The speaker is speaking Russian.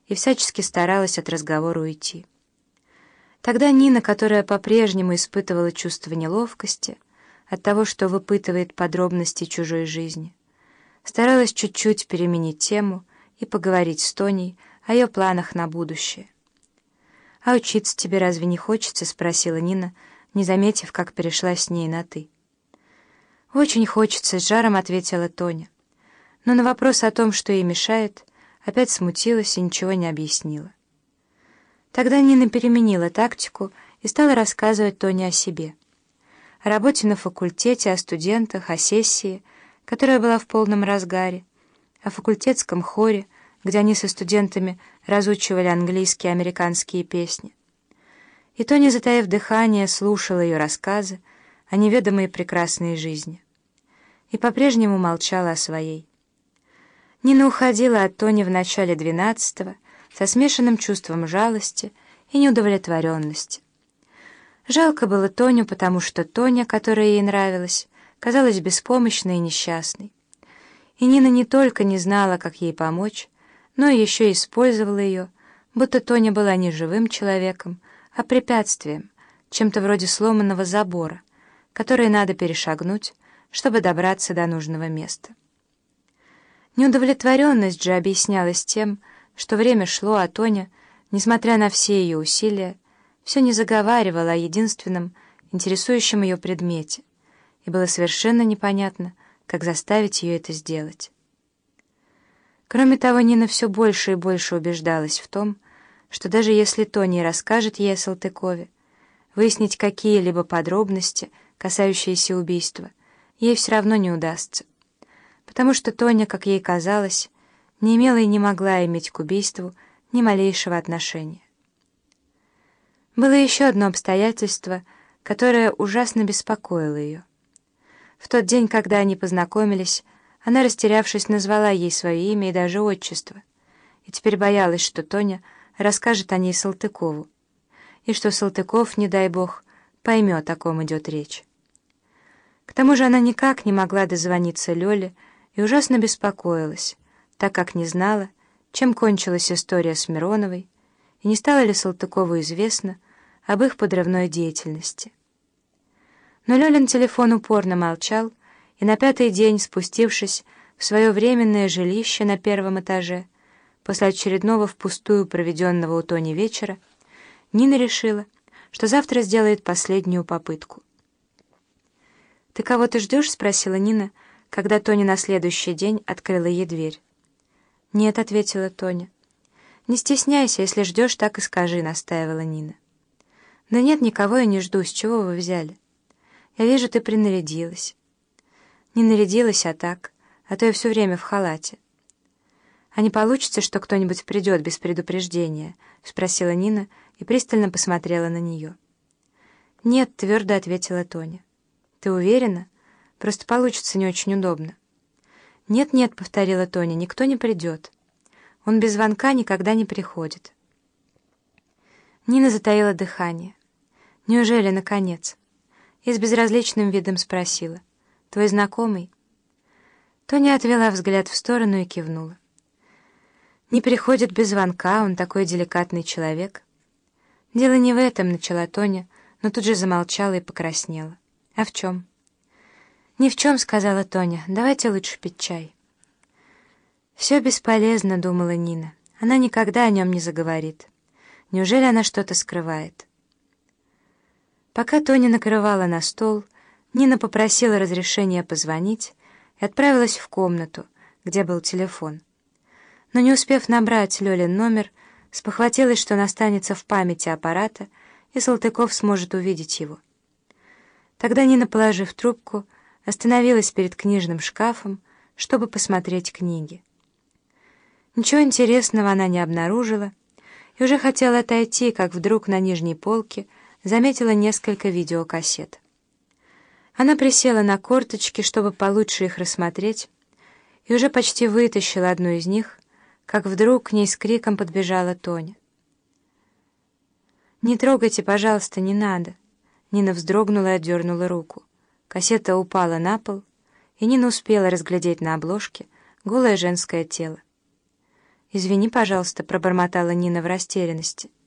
и всячески старалась от разговора уйти. Тогда Нина, которая по-прежнему испытывала чувство неловкости от того, что выпытывает подробности чужой жизни, старалась чуть-чуть переменить тему и поговорить с Тоней о ее планах на будущее. «А учиться тебе разве не хочется?» — спросила Нина, не заметив, как перешла с ней на «ты». «Очень хочется», — с жаром ответила Тоня. Но на вопрос о том, что ей мешает, опять смутилась и ничего не объяснила. Тогда Нина переменила тактику и стала рассказывать Тоне о себе. О работе на факультете, о студентах, о сессии, которая была в полном разгаре, о факультетском хоре, где они со студентами разучивали английские и американские песни. И Тоня, затаив дыхание, слушала ее рассказы о неведомой прекрасной жизни. И по-прежнему молчала о своей. Нина уходила от Тони в начале 12-го со смешанным чувством жалости и неудовлетворенности. Жалко было Тоню, потому что Тоня, которая ей нравилась, казалась беспомощной и несчастной. И Нина не только не знала, как ей помочь, но еще и использовала ее, будто Тоня была не живым человеком, а препятствием, чем-то вроде сломанного забора, который надо перешагнуть, чтобы добраться до нужного места. Неудовлетворенность же объяснялась тем, что время шло, а Тоня, несмотря на все ее усилия, все не заговаривала о единственном, интересующем ее предмете, и было совершенно непонятно, как заставить ее это сделать. Кроме того, Нина все больше и больше убеждалась в том, что даже если Тоня расскажет ей о Салтыкове, выяснить какие-либо подробности, касающиеся убийства, ей все равно не удастся, потому что Тоня, как ей казалось, не имела и не могла иметь к убийству ни малейшего отношения. Было еще одно обстоятельство, которое ужасно беспокоило ее. В тот день, когда они познакомились, она, растерявшись, назвала ей свое имя и даже отчество, и теперь боялась, что Тоня расскажет о ней Салтыкову, и что Салтыков, не дай бог, поймет, о ком идет речь. К тому же она никак не могла дозвониться Лёле и ужасно беспокоилась, так как не знала, чем кончилась история с Мироновой, и не стало ли Салтыкову известно об их подрывной деятельности. Но Лёлин телефон упорно молчал, и на 5-й день, спустившись в свое временное жилище на 1-м этаже, после очередного впустую проведенного у Тони вечера, Нина решила, что завтра сделает последнюю попытку. «Ты кого-то ждешь?» — спросила Нина, когда Тоня на следующий день открыла ей дверь. «Нет», — ответила Тоня. «Не стесняйся, если ждешь, так и скажи», — настаивала Нина. «Да нет, никого я не жду, с чего вы взяли? Я вижу, ты принарядилась». «Не нарядилась, а так, а то я все время в халате». «А не получится, что кто-нибудь придет без предупреждения?» — спросила Нина и пристально посмотрела на нее. «Нет», — твердо ответила Тоня. «Ты уверена? Просто получится не очень удобно». «Нет-нет», — повторила Тоня, — «никто не придет. Он без звонка никогда не приходит». Нина затаила дыхание. «Неужели, наконец?» И с безразличным видом спросила: «Твой знакомый?» Тоня отвела взгляд в сторону и кивнула. «Не приходит без звонка, он такой деликатный человек». «Дело не в этом», — начала Тоня, но тут же замолчала и покраснела. «А в чем?» «Ни в чем», — сказала Тоня, — «давайте лучше пить чай». «Все бесполезно», — думала Нина, — «она никогда о нем не заговорит. Неужели она что-то скрывает?» Пока Тоня накрывала на стол, Нина попросила разрешения позвонить и отправилась в комнату, где был телефон. Но не успев набрать Лёлин номер, спохватилась, что он останется в памяти аппарата, и Салтыков сможет увидеть его. Тогда Нина, положив трубку, остановилась перед книжным шкафом, чтобы посмотреть книги. Ничего интересного она не обнаружила и уже хотела отойти, как вдруг на нижней полке заметила несколько видеокассет. Она присела на корточки, чтобы получше их рассмотреть, и уже почти вытащила одну из них, как вдруг к ней с криком подбежала Тоня. «Не трогайте, пожалуйста, не надо!» Нина вздрогнула и отдернула руку. Кассета упала на пол, и Нина успела разглядеть на обложке голое женское тело. «Извини, пожалуйста», — пробормотала Нина в растерянности.